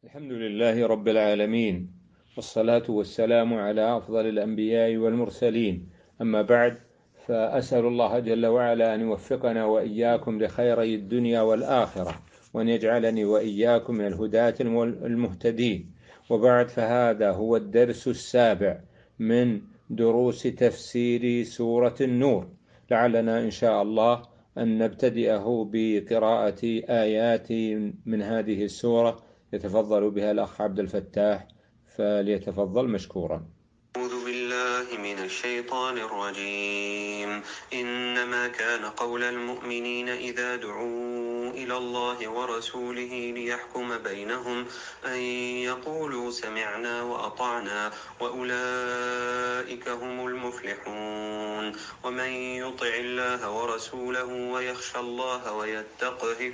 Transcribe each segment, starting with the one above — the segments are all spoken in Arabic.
الحمد لله رب العالمين، والصلاة والسلام على أفضل الأنبياء والمرسلين. أما بعد، فأسأل الله جل وعلا أن يوفقنا وإياكم لخيري الدنيا والآخرة، وأن يجعلني وإياكم من الهداة المهتدين. وبعد، فهذا هو الدرس السابع من دروس تفسير سورة النور. لعلنا إن شاء الله أن نبتدئه بقراءة آيات من هذه السورة يتفضل بها الأخ عبد الفتاح، فليتفضل مشكورا. أعوذ بالله من الشيطان الرجيم. إنما كان قول المؤمنين إذا دعوا إلى الله ورسوله ليحكم بينهم أن يقولوا سمعنا وأطعنا وأولئك هم المفلحون. ومن يطع الله ورسوله ويخشى الله ويتقه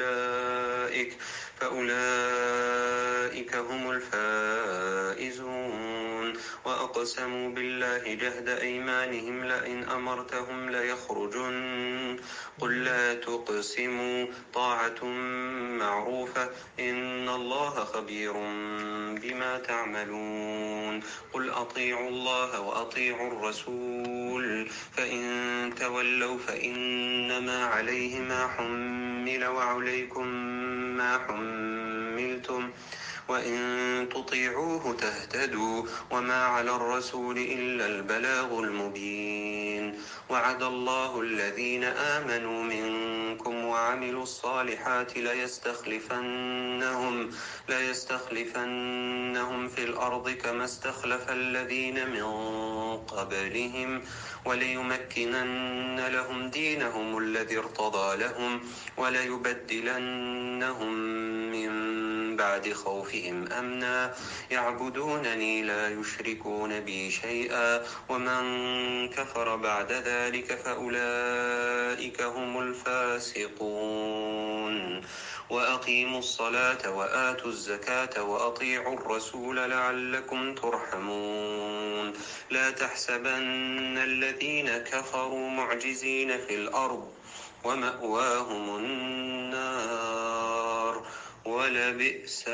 فأولئك هم الفائزون. وأقسموا بالله جهد أيمانهم لئن أمرتهم ليخرجن قل لا تقسموا طاعة معروفة إن الله خبير بما تعملون. قل أطيعوا الله وأطيعوا الرسول فإن تولوا فإنما عليه ما حمل وعليكم ما حملتم وإن تطيعوه تهتدوا وما على الرسول إلا البلاغ المبين. وعد الله الذين آمنوا منكم وعملوا الصالحات ليستخلفنهم في الأرض كما استخلف الذين من قبلهم وليمكنن لهم دينهم الذي ارتضى لهم وليبدلنهم من بعد خوفهم أمنا يعبدونني لا يشركون بي شيئا ومن كفر بعد ذلك فأولئك هم الفاسقون. وأقيموا الصلاة وآتوا الزكاة وأطيعوا الرسول لعلكم ترحمون. لا تحسبن الذين كفروا معجزين في الأرض ومأواهم النار ولبئس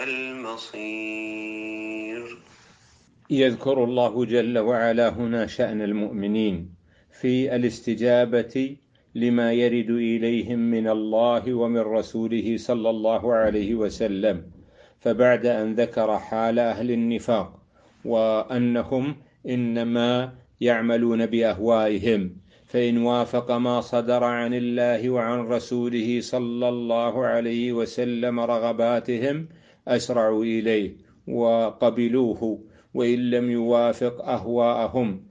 المصير. يذكر الله جل وعلا هنا شأن المؤمنين في الاستجابة لما يرد إليهم من الله ومن رسوله صلى الله عليه وسلم. فبعد أن ذكر حال أهل النفاق وأنهم إنما يعملون بأهوائهم، فإن وافق ما صدر عن الله وعن رسوله صلى الله عليه وسلم رغباتهم أسرعوا إليه وقبلوه، وإن لم يوافق أهواءهم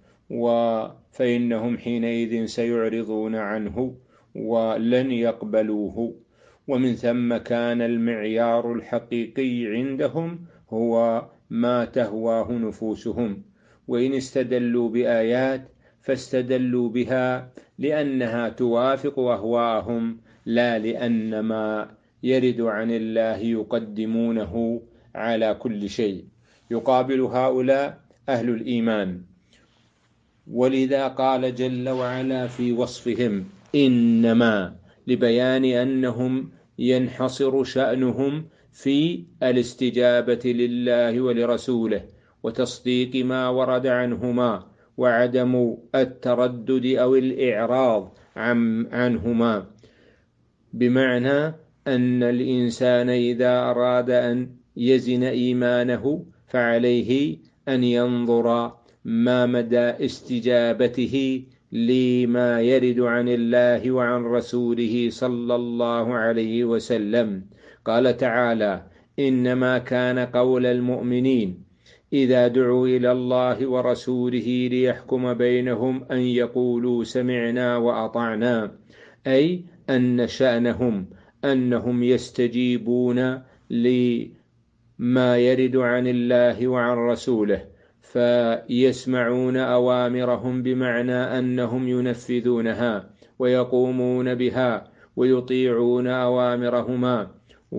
فإنهم حينئذ سيعرضون عنه ولن يقبلوه. ومن ثم كان المعيار الحقيقي عندهم هو ما تهواه نفوسهم، وإن استدلوا بآيات فاستدلوا بها لأنها توافق أهواءهم، لا لأن ما يرد عن الله يقدمونه على كل شيء. يقابل هؤلاء أهل الإيمان، ولذا قال جل وعلا في وصفهم إنما، لبيان أنهم ينحصر شأنهم في الاستجابة لله ولرسوله وتصديق ما ورد عنهما وعدم التردد أو الإعراض عنهما. بمعنى أن الإنسان إذا أراد أن يزن إيمانه فعليه أن ينظر ما مدى استجابته لما يرد عن الله وعن رسوله صلى الله عليه وسلم. قال تعالى: إنما كان قول المؤمنين إذا دعوا إلى الله ورسوله ليحكم بينهم أن يقولوا سمعنا وأطعنا، أي أن شأنهم أنهم يستجيبون لما يرد عن الله وعن رسوله، فيسمعون أوامرهم بمعنى أنهم ينفذونها ويقومون بها ويطيعون أوامرهما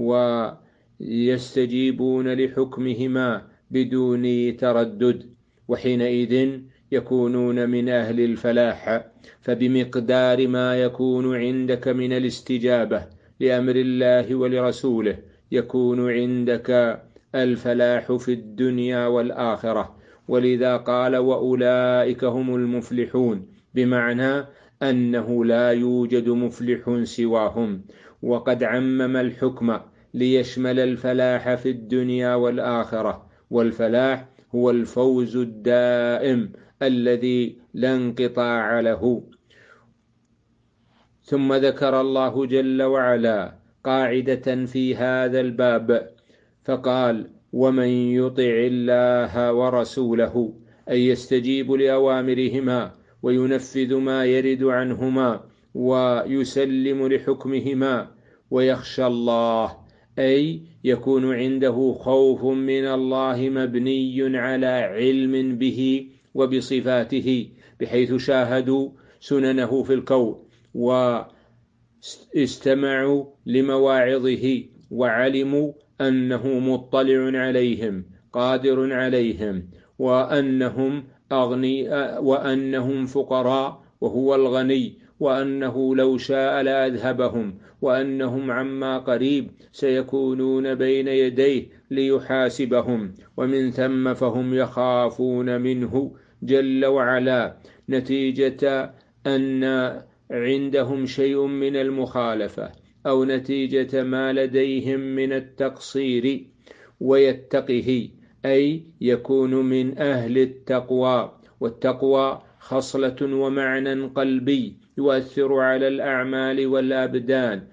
ويستجيبون لحكمهما بدون تردد، وحينئذ يكونون من أهل الفلاح. فبمقدار ما يكون عندك من الاستجابة لأمر الله ولرسوله يكون عندك الفلاح في الدنيا والآخرة، ولذا قال وأولئك هم المفلحون، بمعنى أنه لا يوجد مفلح سواهم، وقد عمم الحكم ليشمل الفلاح في الدنيا والآخرة، والفلاح هو الفوز الدائم الذي لا انقطاع له. ثم ذكر الله جل وعلا قاعدة في هذا الباب فقال ومن يطع الله ورسوله، أي يستجيب لأوامرهما وينفذ ما يرد عنهما ويسلم لحكمهما، ويخشى الله، أي يكون عنده خوف من الله مبني على علم به وبصفاته، بحيث شاهدوا سننه في الكون واستمعوا لمواعظه وعلموا أنه مطلع عليهم قادر عليهم، وأنهم فقراء وهو الغني، وأنه لو شاء لأذهبهم، وأنهم عما قريب سيكونون بين يديه ليحاسبهم، ومن ثم فهم يخافون منه جل وعلا، نتيجة أن عندهم شيء من المخالفة أو نتيجة ما لديهم من التقصير، ويتقه، أي يكون من أهل التقوى، والتقوى خصلة ومعنى قلبي يؤثر على الأعمال والأبدان.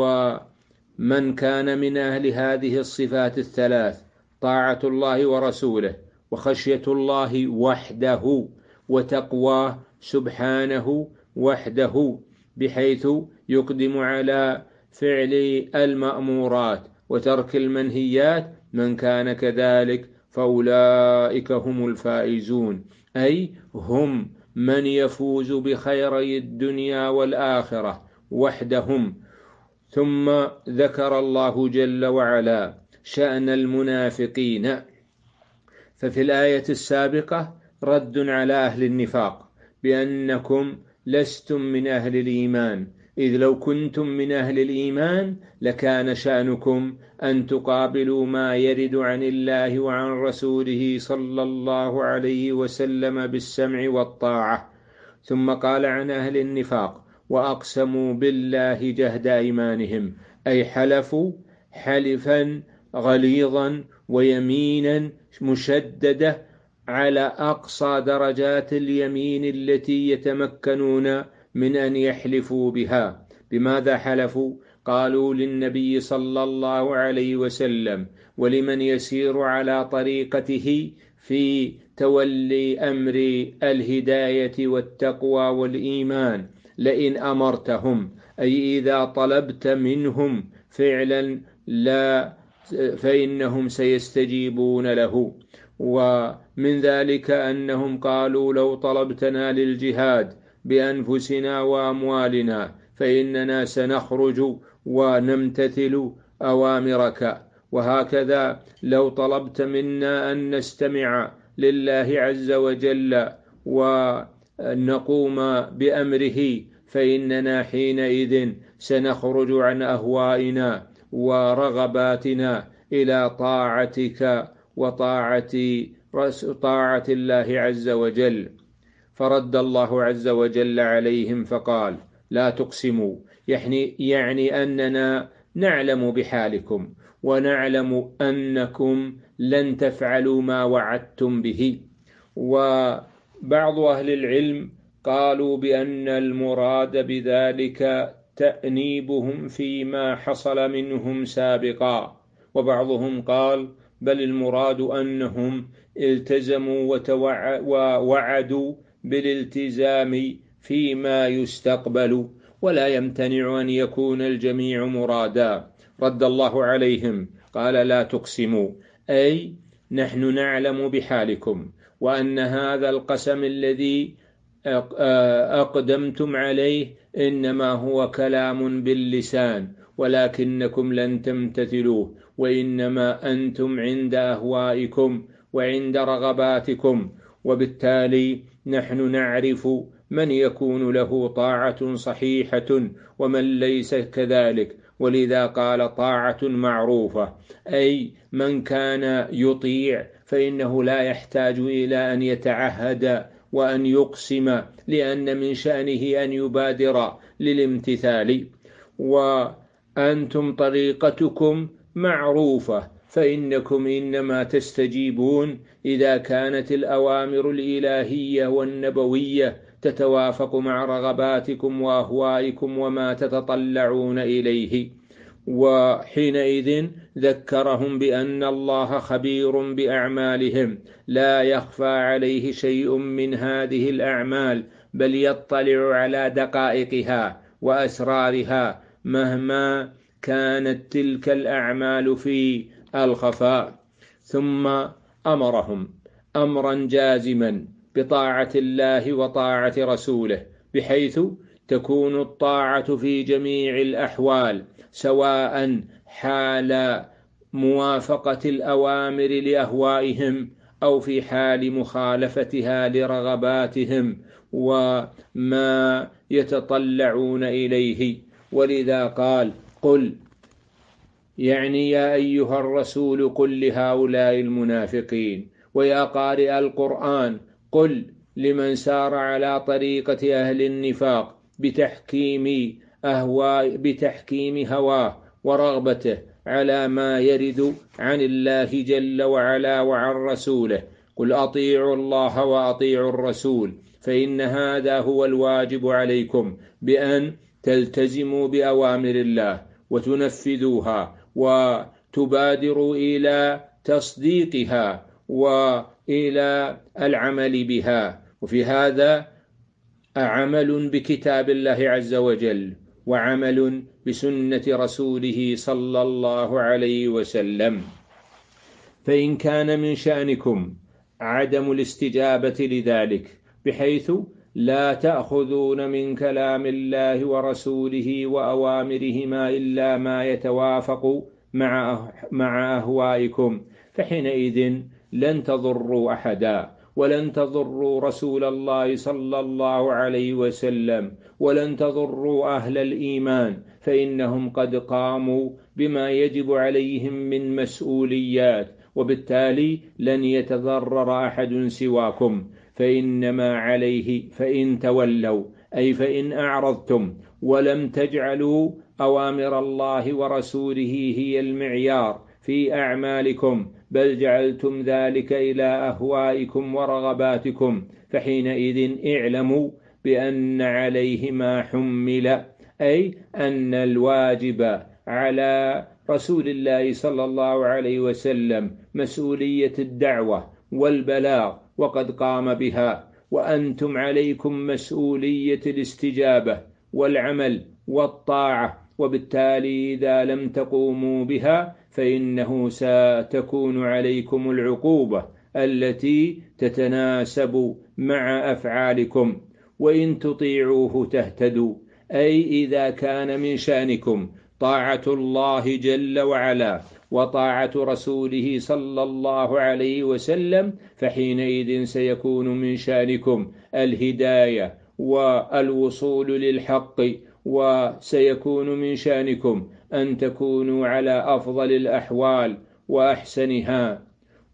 ومن كان من أهل هذه الصفات الثلاث طاعة الله ورسوله، وخشية الله وحده، وتقواه سبحانه وحده، بحيث يقدم على فعل المأمورات وترك المنهيات، من كان كذلك فأولئك هم الفائزون، أي هم من يفوز بخيري الدنيا والآخرة وحدهم. ثم ذكر الله جل وعلا شأن المنافقين، ففي الآية السابقة رد على أهل النفاق بأنكم لستم من أهل الإيمان، إذ لو كنتم من أهل الإيمان لكان شأنكم أن تقابلوا ما يرد عن الله وعن رسوله صلى الله عليه وسلم بالسمع والطاعة. ثم قال عن أهل النفاق وأقسموا بالله جهد أيمانهم، أي حلفوا حلفا غليظا ويمينا مشددة على أقصى درجات اليمين التي يتمكنون من أن يحلفوا بها. بماذا حلفوا؟ قالوا للنبي صلى الله عليه وسلم ولمن يسير على طريقته في تولي أمر الهداية والتقوى والإيمان، لئن أمرتهم، أي إذا طلبت منهم فعلا لا فإنهم سيستجيبون له. ومن ذلك أنهم قالوا لو طلبتنا للجهاد بأنفسنا وأموالنا فإننا سنخرج ونمتثل أوامرك، وهكذا لو طلبت منا أن نستمع لله عز وجل ونقوم بأمره فإننا حينئذ سنخرج عن أهوائنا ورغباتنا إلى طاعتك وطاعة الله عز وجل. فرد الله عز وجل عليهم فقال لا تقسموا، يعني أننا نعلم بحالكم ونعلم أنكم لن تفعلوا ما وعدتم به. وبعض أهل العلم قالوا بأن المراد بذلك تأنيبهم فيما حصل منهم سابقا، وبعضهم قال بل المراد أنهم التزموا ووعدوا بالالتزام فيما يستقبل، ولا يمتنع أن يكون الجميع مرادا. رد الله عليهم قال لا تقسموا، أي نحن نعلم بحالكم، وأن هذا القسم الذي أقدمتم عليه إنما هو كلام باللسان، ولكنكم لن تمتثلوه، وإنما أنتم عند أهوائكم وعند رغباتكم. وبالتالي نحن نعرف من يكون له طاعة صحيحة ومن ليس كذلك، ولذا قال طاعة معروفة، أي من كان يطيع فإنه لا يحتاج إلى أن يتعهد وأن يقسم، لأن من شأنه أن يبادر للامتثال. وأنتم طريقتكم معروفة، فإنكم إنما تستجيبون إذا كانت الأوامر الإلهية والنبوية تتوافق مع رغباتكم وأهوائكم وما تتطلعون إليه. وحينئذ ذكرهم بأن الله خبير بأعمالهم، لا يخفى عليه شيء من هذه الأعمال، بل يطلع على دقائقها وأسرارها مهما كانت تلك الأعمال في الخفاء. ثم أمرهم أمرا جازما بطاعة الله وطاعة رسوله، بحيث تكون الطاعة في جميع الأحوال، سواء حال موافقة الأوامر لأهوائهم أو في حال مخالفتها لرغباتهم وما يتطلعون إليه. ولذا قال قل، يعني يا أيها الرسول قل لهؤلاء المنافقين. ويا قارئ القرآن قل لمن سار على طريقة أهل النفاق بتحكيم هواه ورغبته على ما يرد عن الله جل وعلا وعن رسوله، قل أطيعوا الله وأطيعوا الرسول، فإن هذا هو الواجب عليكم، بأن تلتزموا بأوامر الله وتنفذوها وتبادروا إلى تصديقها وإلى العمل بها. وفي هذا عمل بكتاب الله عز وجل وعمل بسنة رسوله صلى الله عليه وسلم. فإن كان من شأنكم عدم الاستجابة لذلك، بحيث لا تأخذون من كلام الله ورسوله وأوامرهما إلا ما يتوافق مع أهوائكم، فحينئذ لن تضروا أحدا، ولن تضروا رسول الله صلى الله عليه وسلم، ولن تضروا أهل الإيمان، فإنهم قد قاموا بما يجب عليهم من مسؤوليات، وبالتالي لن يتضرر أحد سواكم. فإنما عليه فإن تولوا، أي فإن أعرضتم ولم تجعلوا أوامر الله ورسوله هي المعيار في أعمالكم، بل جعلتم ذلك إلى أهوائكم ورغباتكم، فحينئذ اعلموا بأن عليه ما حمل، أي أن الواجب على رسول الله صلى الله عليه وسلم مسؤولية الدعوة والبلاغ، وقد قام بها، وأنتم عليكم مسؤولية الاستجابة والعمل والطاعة، وبالتالي إذا لم تقوموا بها فإنه ستكون عليكم العقوبة التي تتناسب مع أفعالكم. وإن تطيعوه تهتدوا، أي إذا كان من شأنكم طاعة الله جل وعلا وطاعة رسوله صلى الله عليه وسلم، فحينئذ سيكون من شأنكم الهداية والوصول للحق، وسيكون من شأنكم أن تكونوا على أفضل الأحوال وأحسنها.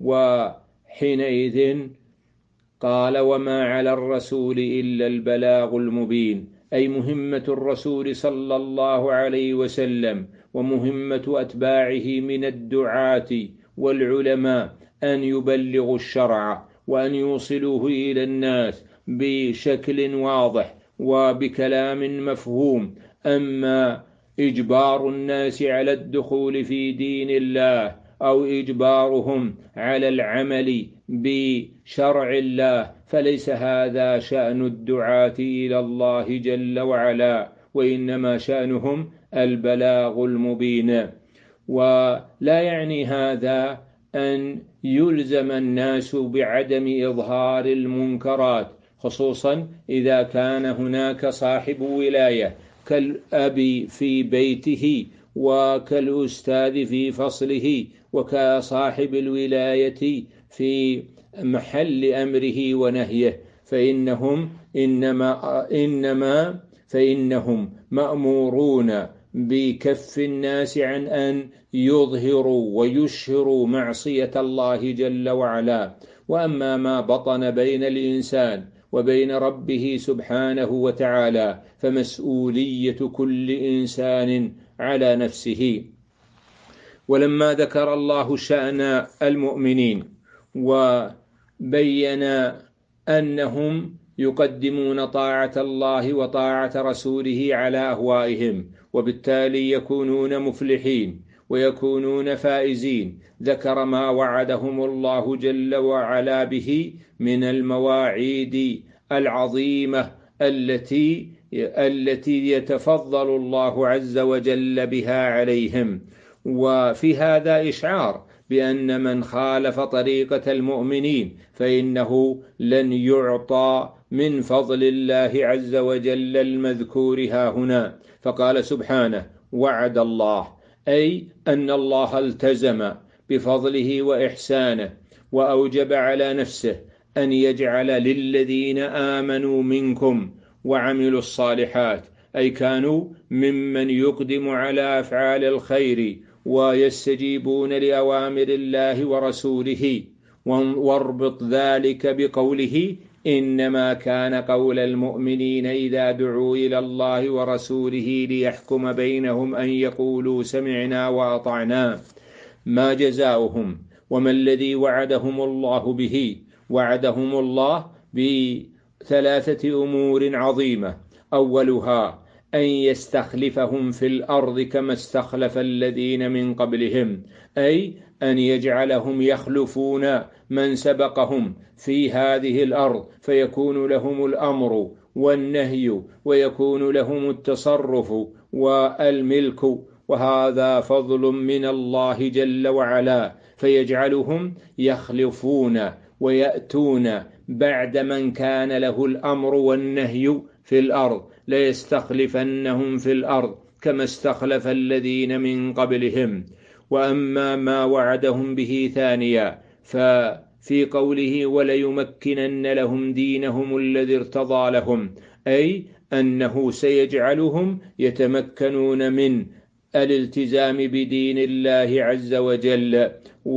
وحينئذ قال وما على الرسول إلا البلاغ المبين، أي مهمة الرسول صلى الله عليه وسلم ومهمة أتباعه من الدعاة والعلماء أن يبلغوا الشرع وأن يوصلوه إلى الناس بشكل واضح وبكلام مفهوم. أما إجبار الناس على الدخول في دين الله أو إجبارهم على العمل بشرع الله فليس هذا شأن الدعاة إلى الله جل وعلا، وإنما شأنهم البلاغ المبين. ولا يعني هذا أن يلزم الناس بعدم إظهار المنكرات، خصوصا إذا كان هناك صاحب ولاية كالأب في بيته وكالأستاذ في فصله وكصاحب الولاية في محل أمره ونهيه، فإنهم مأمورون بكف الناس عن أن يظهروا ويشهروا معصية الله جل وعلا. وأما ما بطن بين الإنسان وبين ربه سبحانه وتعالى فمسؤولية كل إنسان على نفسه. ولما ذكر الله شأن المؤمنين وبين أنهم يقدمون طاعة الله وطاعة رسوله على أهوائهم وبالتالي يكونون مفلحين ويكونون فائزين، ذكر ما وعدهم الله جل وعلا به من المواعيد العظيمة التي يتفضل الله عز وجل بها عليهم. وفي هذا إشعار بأن من خالف طريقة المؤمنين فإنه لن يعطى من فضل الله عز وجل المذكور ها هنا. فقال سبحانه: وعد الله، أي أن الله التزم بفضله وإحسانه وأوجب على نفسه أن يجعل للذين آمنوا منكم وعملوا الصالحات، أي كانوا ممن يقدم على أفعال الخير ويستجيبون لأوامر الله ورسوله. واربط ذلك بقوله: إنما كان قول المؤمنين إذا دعوا إلى الله ورسوله ليحكم بينهم أن يقولوا سمعنا وأطعنا. ما جزاؤهم وما الذي وعدهم الله به؟ وعدهم الله بثلاثة أمور عظيمة: أولها أن يستخلفهم في الأرض كما استخلف الذين من قبلهم، أي أن يجعلهم يخلفون من سبقهم في هذه الأرض فيكون لهم الأمر والنهي ويكون لهم التصرف والملك، وهذا فضل من الله جل وعلا، فيجعلهم يخلفون ويأتون بعد من كان له الأمر والنهي في الأرض، ليستخلفنهم في الأرض كما استخلف الذين من قبلهم. وأما ما وعدهم به ثانيا ففي قوله: وليمكنن لهم دينهم الذي ارتضى لهم، أي أنه سيجعلهم يتمكنون من الالتزام بدين الله عز وجل،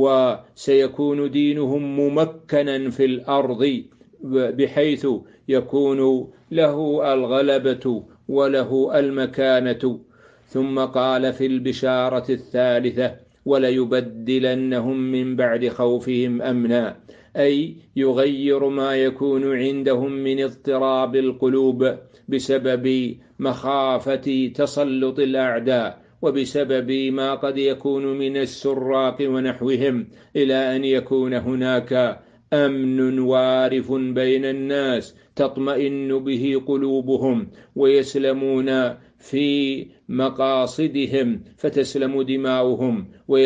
وسيكون دينهم ممكنا في الأرض بحيث يكون له الغلبة وله المكانة. ثم قال في البشارة الثالثة: وليبدلنهم من بعد خوفهم أمنا، أي يغير ما يكون عندهم من اضطراب القلوب بسبب مخافة تسلط الأعداء وبسبب ما قد يكون من السراق ونحوهم، إلى أن يكون هناك أمن وارف بين الناس تطمئن به قلوبهم ويسلمون في مقاصدهم، فتسلم دماؤهم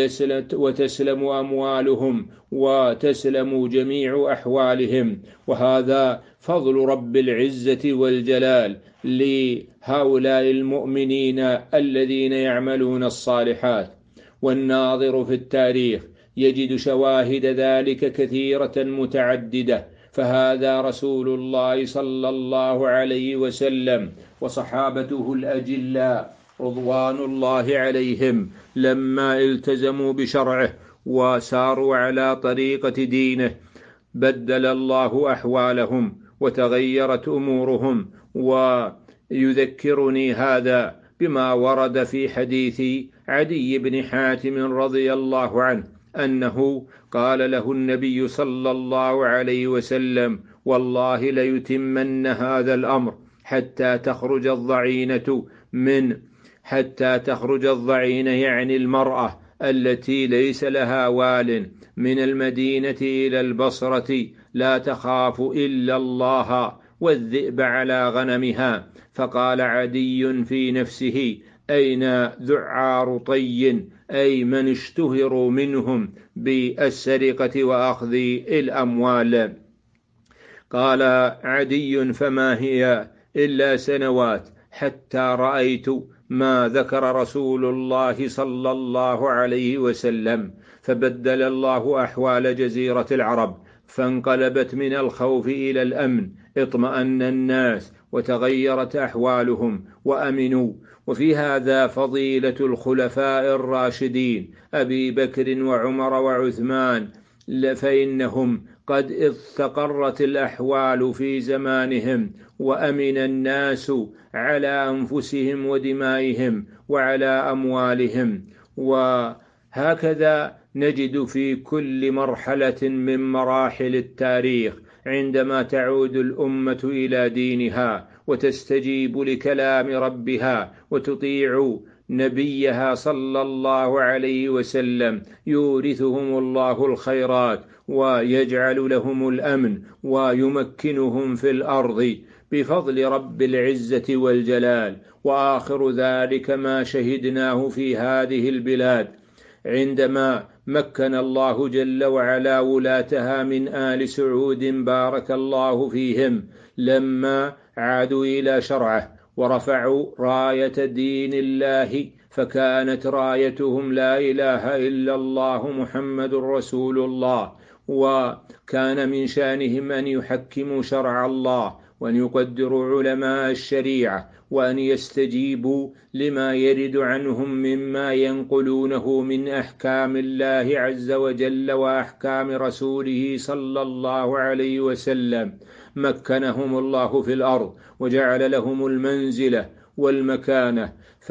وتسلم أموالهم وتسلم جميع أحوالهم. وهذا فضل رب العزة والجلال لهؤلاء المؤمنين الذين يعملون الصالحات. والناظر في التاريخ يجد شواهد ذلك كثيرة متعددة، فهذا رسول الله صلى الله عليه وسلم وصحابته الأجلاء رضوان الله عليهم لما التزموا بشرعه وساروا على طريقة دينه بدل الله أحوالهم وتغيرت أمورهم. ويذكرني هذا بما ورد في حديث عدي بن حاتم رضي الله عنه أنه قال له النبي صلى الله عليه وسلم: والله ليتمن هذا الأمر حتى تخرج الضعينة يعني المرأة التي ليس لها وال من المدينة إلى البصرة لا تخاف إلا الله والذئب على غنمها. فقال عدي في نفسه: أين ذعار طي، أي من اشتهروا منهم بالسرقة وأخذ الأموال. قال عدي: فما هي إلا سنوات حتى رأيت ما ذكر رسول الله صلى الله عليه وسلم، فبدل الله أحوال جزيرة العرب فانقلبت من الخوف إلى الأمن، اطمأن الناس وتغيرت أحوالهم وأمنوا. وفي هذا فضيلة الخلفاء الراشدين أبي بكر وعمر وعثمان، فإنهم قد استقرت الأحوال في زمانهم، وأمن الناس على أنفسهم ودمائهم وعلى أموالهم. وهكذا نجد في كل مرحلة من مراحل التاريخ عندما تعود الأمة إلى دينها وتستجيب لكلام ربها وتطيع نبيها صلى الله عليه وسلم، يورثهم الله الخيرات ويجعل لهم الأمن ويمكنهم في الأرض بفضل رب العزة والجلال. وآخر ذلك ما شهدناه في هذه البلاد عندما مكن الله جل وعلا ولاتها من آل سعود بارك الله فيهم، لما عادوا إلى شرعه ورفعوا راية دين الله، فكانت رايتهم لا إله إلا الله محمد رسول الله. وكان من شأنهم أن يحكموا شرع الله وأن يقدروا علماء الشريعة وأن يستجيبوا لما يرد عنهم مما ينقلونه من أحكام الله عز وجل وأحكام رسوله صلى الله عليه وسلم. مكنهم الله في الأرض وجعل لهم المنزلة والمكانة،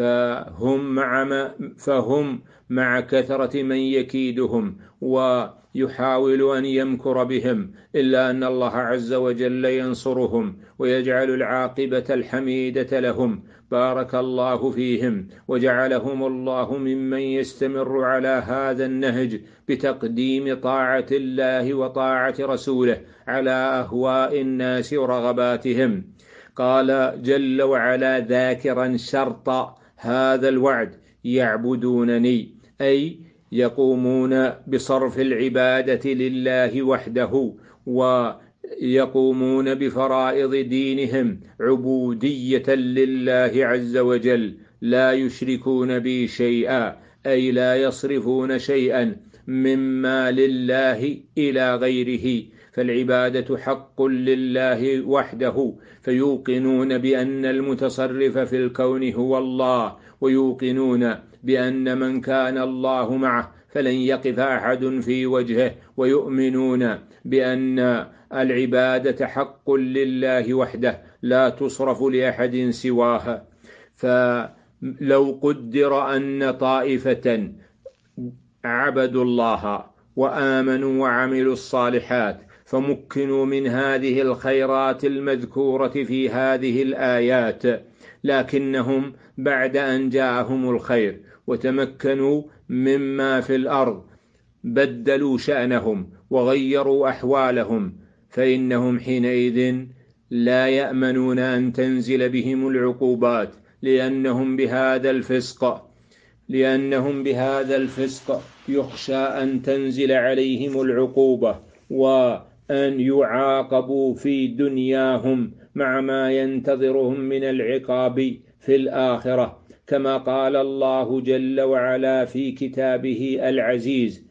فهم مع كثرة من يكيدهم ويحاول أن يمكر بهم، إلا أن الله عز وجل ينصرهم ويجعل العاقبة الحميدة لهم بارك الله فيهم. وجعلهم الله ممن يستمر على هذا النهج بتقديم طاعة الله وطاعة رسوله على أهواء الناس ورغباتهم. قال جل وعلا ذاكرا شرط هذا الوعد: يعبدونني، أي يقومون بصرف العبادة لله وحده، ويقومون بفرائض دينهم عبودية لله عز وجل، لا يشركون به شيئا، أي لا يصرفون شيئا مما لله إلى غيره، فالعبادة حق لله وحده، فيوقنون بأن المتصرف في الكون هو الله، ويوقنون بأن من كان الله معه فلن يقف أحد في وجهه، ويؤمنون بأن العبادة حق لله وحده لا تصرف لأحد سواها. فلو قدر أن طائفة عبدوا الله وآمنوا وعملوا الصالحات فمكنوا من هذه الخيرات المذكورة في هذه الآيات، لكنهم بعد أن جاءهم الخير وتمكنوا مما في الأرض بدلوا شأنهم وغيروا أحوالهم، فإنهم حينئذ لا يأمنون أن تنزل بهم العقوبات، لأنهم بهذا الفسق يخشى أن تنزل عليهم العقوبة وأن يعاقبوا في دنياهم مع ما ينتظرهم من العقاب في الآخرة، كما قال الله جل وعلا في كتابه العزيز،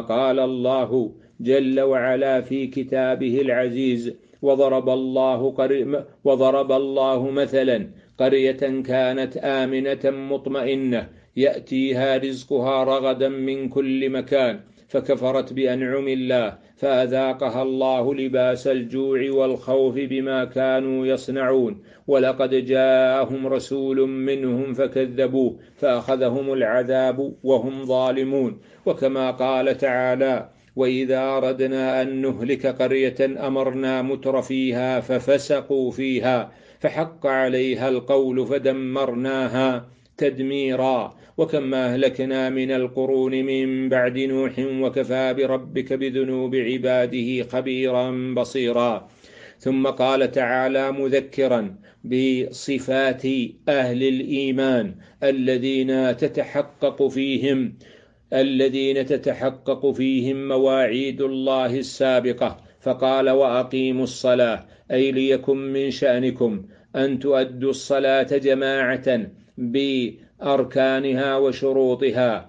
وضرب الله مثلا قرية كانت آمنة مطمئنة يأتيها رزقها رغدا من كل مكان، فكفرت بأنعم الله فأذاقها الله لباس الجوع والخوف بما كانوا يصنعون، ولقد جاءهم رسول منهم فكذبوه فأخذهم العذاب وهم ظالمون. وكما قال تعالى: وإذا أردنا أن نهلك قرية أمرنا متر فيها ففسقوا فيها فحق عليها القول فدمرناها تدميرا. وكم أهلكنا من القرون من بعد نوح وكفى بربك بذنوب عباده خبيرا بصيرا. ثم قال تعالى مذكرا بصفات أهل الإيمان الذين تتحقق فيهم مواعيد الله السابقة، فقال: وأقيموا الصلاة، أي ليكن من شأنكم أن تؤدوا الصلاة جماعة بأركانها وشروطها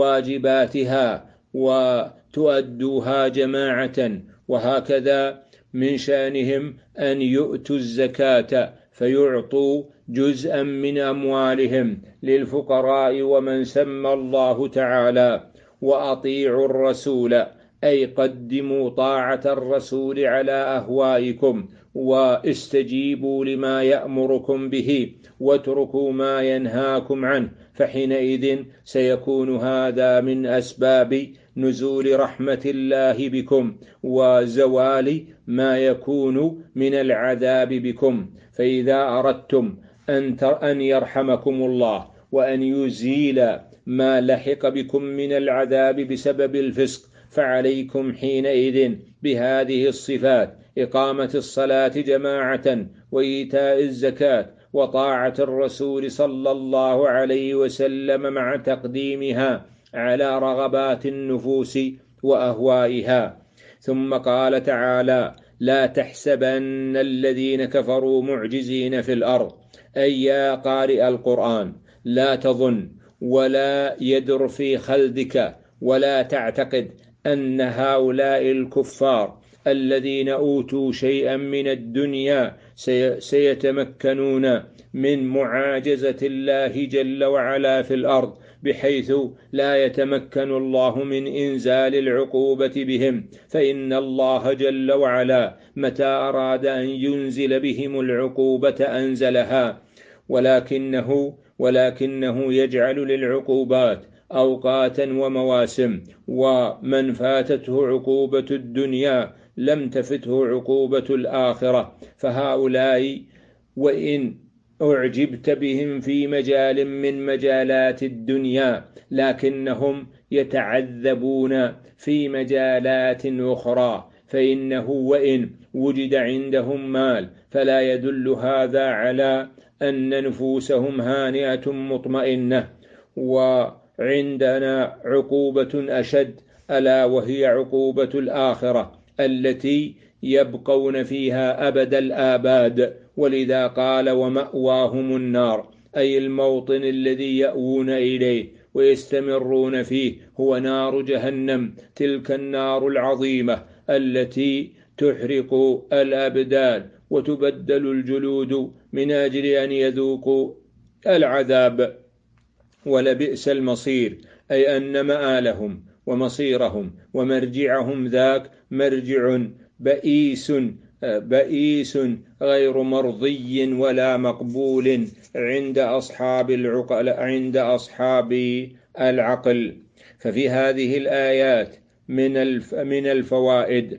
وبواجباتها وتؤدوها جماعة. وهكذا من شأنهم أن يؤتوا الزكاة فيعطوا جزءا من أموالهم للفقراء ومن سمى الله تعالى. وأطيعوا الرسول أي قدموا طاعة الرسول على أهوائكم، واستجيبوا لما يأمركم به واتركوا ما ينهاكم عنه، فحينئذ سيكون هذا من أسباب نزول رحمة الله بكم وزوال ما يكون من العذاب بكم. فإذا أردتم أن يرحمكم الله وأن يزيل ما لحق بكم من العذاب بسبب الفسق، فعليكم حينئذ بهذه الصفات: إقامة الصلاة جماعة، وإيتاء الزكاة، وطاعة الرسول صلى الله عليه وسلم مع تقديمها على رغبات النفوس وأهوائها. ثم قال تعالى: لا تحسبن الذين كفروا معجزين في الأرض. أي يا قارئ القرآن لا تظن ولا يدر في خلدك ولا تعتقد أن هؤلاء الكفار الذين أوتوا شيئا من الدنيا سيتمكنون من معاجزة الله جل وعلا في الأرض، بحيث لا يتمكن الله من إنزال العقوبة بهم، فإن الله جل وعلا متى أراد أن ينزل بهم العقوبة أنزلها، ولكنه يجعل للعقوبات أوقاتا ومواسم، ومن فاتته عقوبة الدنيا لم تفته عقوبة الآخرة. فهؤلاء وإن أعجبت بهم في مجال من مجالات الدنيا، لكنهم يتعذبون في مجالات أخرى، فإنه وإن وجد عندهم مال فلا يدل هذا على أن نفوسهم هانئة مطمئنة. وعندنا عقوبة أشد، ألا وهي عقوبة الآخرة التي يبقون فيها أبد الآباد، ولذا قال: ومأواهم النار، أي الموطن الذي يأوون إليه ويستمرون فيه هو نار جهنم، تلك النار العظيمة التي تحرق الأبدان وتبدل الجلود من أجل أن يذوقوا العذاب. ولبئس المصير، أي أن مآلهم ومصيرهم ومرجعهم ذاك مرجع بئيس غير مرضي ولا مقبول عند أصحاب العقل. ففي هذه الآيات من الفوائد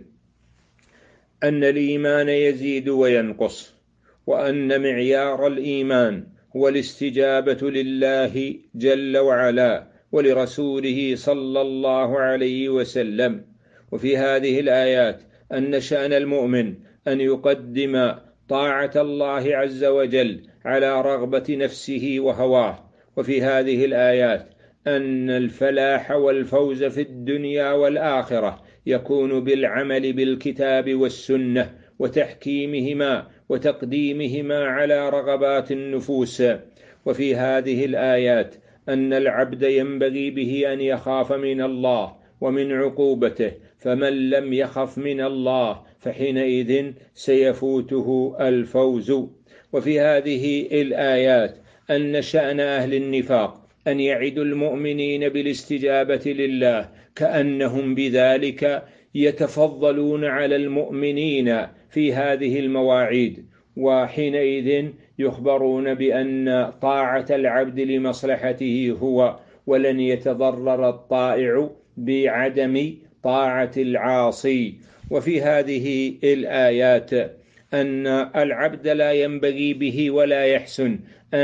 أن الإيمان يزيد وينقص، وأن معيار الإيمان هو الاستجابة لله جل وعلا ولرسوله صلى الله عليه وسلم. وفي هذه الآيات أن شأن المؤمن أن يقدم طاعة الله عز وجل على رغبة نفسه وهواه. وفي هذه الآيات أن الفلاح والفوز في الدنيا والآخرة يكون بالعمل بالكتاب والسنة وتحكيمهما وتقديمهما على رغبات النفوس. وفي هذه الآيات أن العبد ينبغي به أن يخاف من الله ومن عقوبته، فمن لم يخف من الله فحينئذ سيفوته الفوز. وفي هذه الآيات أن شأن أهل النفاق أن يعدوا المؤمنين بالاستجابة لله، كأنهم بذلك يتفضلون على المؤمنين في هذه المواعيد، وحينئذ يخبرون بأن طاعة العبد لمصلحته هو، ولن يتضرر الطائع بعدم طاعة العاصي. وفي هذه الآيات أن العبد لا ينبغي به ولا يحسن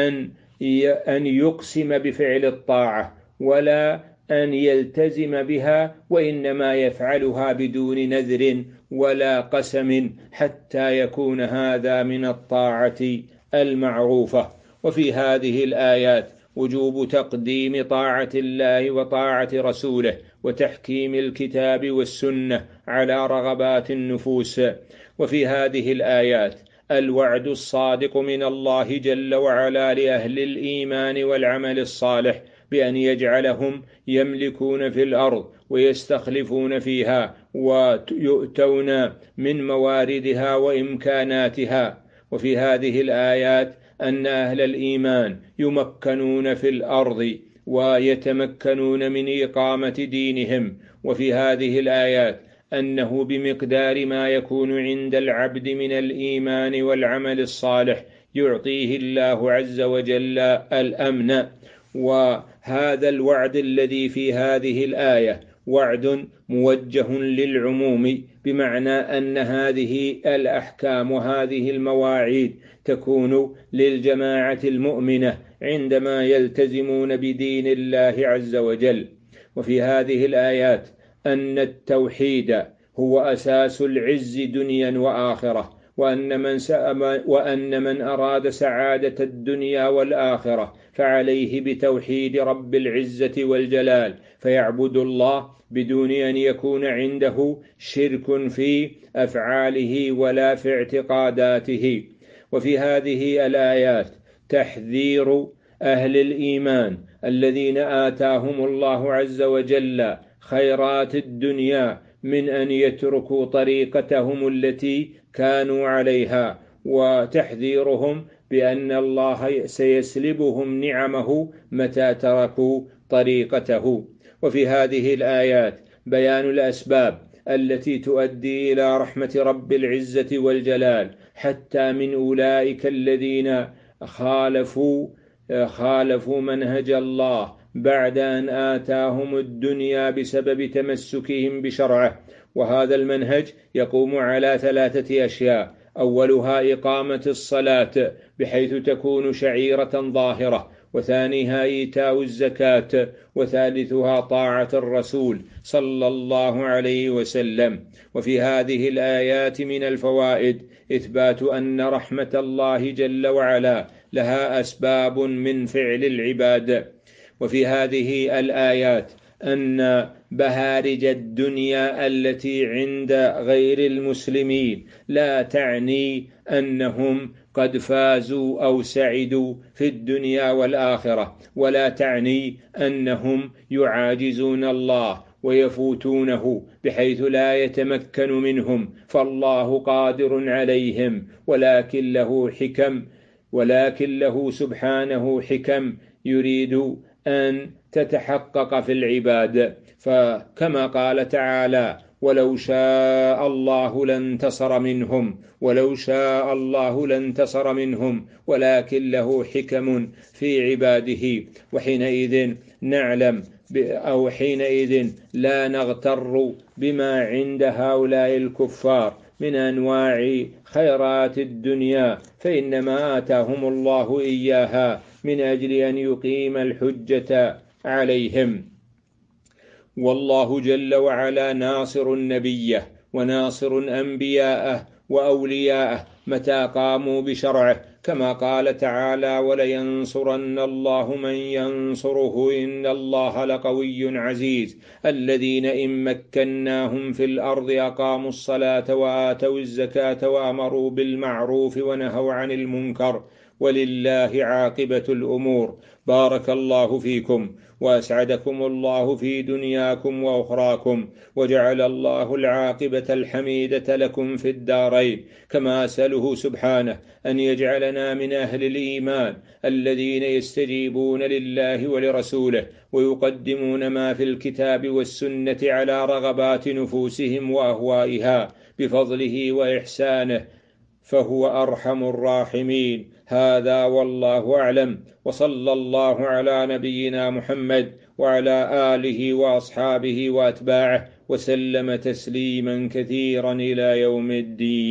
أن يقسم بفعل الطاعة ولا أن يلتزم بها، وإنما يفعلها بدون نذر ولا قسم حتى يكون هذا من الطاعة المعروفة. وفي هذه الآيات وجوب تقديم طاعة الله وطاعة رسوله وتحكيم الكتاب والسنة على رغبات النفوس. وفي هذه الآيات الوعد الصادق من الله جل وعلا لأهل الإيمان والعمل الصالح بأن يجعلهم يملكون في الأرض ويستخلفون فيها ويؤتون من مواردها وإمكاناتها. وفي هذه الآيات أن أهل الإيمان يمكنون في الأرض ويتمكنون من إقامة دينهم. وفي هذه الآيات أنه بمقدار ما يكون عند العبد من الإيمان والعمل الصالح يعطيه الله عز وجل الأمن. وهذا الوعد الذي في هذه الآية وعد موجه للعموم، بمعنى أن هذه الأحكام وهذه المواعيد تكون للجماعة المؤمنة عندما يلتزمون بدين الله عز وجل. وفي هذه الآيات أن التوحيد هو أساس العز دنيا وآخرة، وأن من أراد سعادة الدنيا والآخرة فعليه بتوحيد رب العزة والجلال، فيعبد الله بدون أن يكون عنده شرك في أفعاله ولا في اعتقاداته. وفي هذه الآيات تحذير أهل الإيمان الذين آتاهم الله عز وجل خيرات الدنيا من أن يتركوا طريقتهم التي كانوا عليها، وتحذيرهم بأن الله سيسلبهم نعمه متى تركوا طريقته. وفي هذه الآيات بيان الأسباب التي تؤدي إلى رحمة رب العزة والجلال حتى من أولئك الذين خالفوا منهج الله بعد أن آتاهم الدنيا بسبب تمسكهم بشرعه. وهذا المنهج يقوم على 3 أشياء: أولها إقامة الصلاة بحيث تكون شعيرة ظاهرة، وثانيها إيتاء الزكاة، وثالثها طاعة الرسول صلى الله عليه وسلم. وفي هذه الآيات من الفوائد إثبات أن رحمة الله جل وعلا لها أسباب من فعل العباد. وفي هذه الآيات أن بهارج الدنيا التي عند غير المسلمين لا تعني أنهم قد فازوا أو سعدوا في الدنيا والآخرة، ولا تعني أنهم يعاجزون الله ويفوتونه بحيث لا يتمكن منهم، فالله قادر عليهم، ولكن له سبحانه حكم يريد أن تتحقق في العباد. فكما قال تعالى: ولو شاء الله لانتصر منهم ولكن له حكم في عباده. حينئذ لا نغتر بما عند هؤلاء الكفار من أنواع خيرات الدنيا، فإنما آتاهم الله إياها من أجل أن يقيم الحجة عليهم. والله جل وعلا ناصر نبيه وناصر أنبياءه وأولياءه متى قاموا بشرعه، كما قال تعالى: ولينصرن الله من ينصره إن الله لقوي عزيز. الذين إن مكناهم في الأرض أقاموا الصلاة وآتوا الزكاة وأمروا بالمعروف ونهوا عن المنكر، ولله عاقبة الأمور. بارك الله فيكم وأسعدكم الله في دنياكم وأخراكم، وجعل الله العاقبة الحميدة لكم في الدارين. كما أسأله سبحانه أن يجعلنا من أهل الإيمان الذين يستجيبون لله ولرسوله ويقدمون ما في الكتاب والسنة على رغبات نفوسهم وأهوائها بفضله وإحسانه، فهو أرحم الراحمين. هذا والله أعلم، وصلى الله على نبينا محمد وعلى آله وأصحابه وأتباعه وسلم تسليما كثيرا إلى يوم الدين.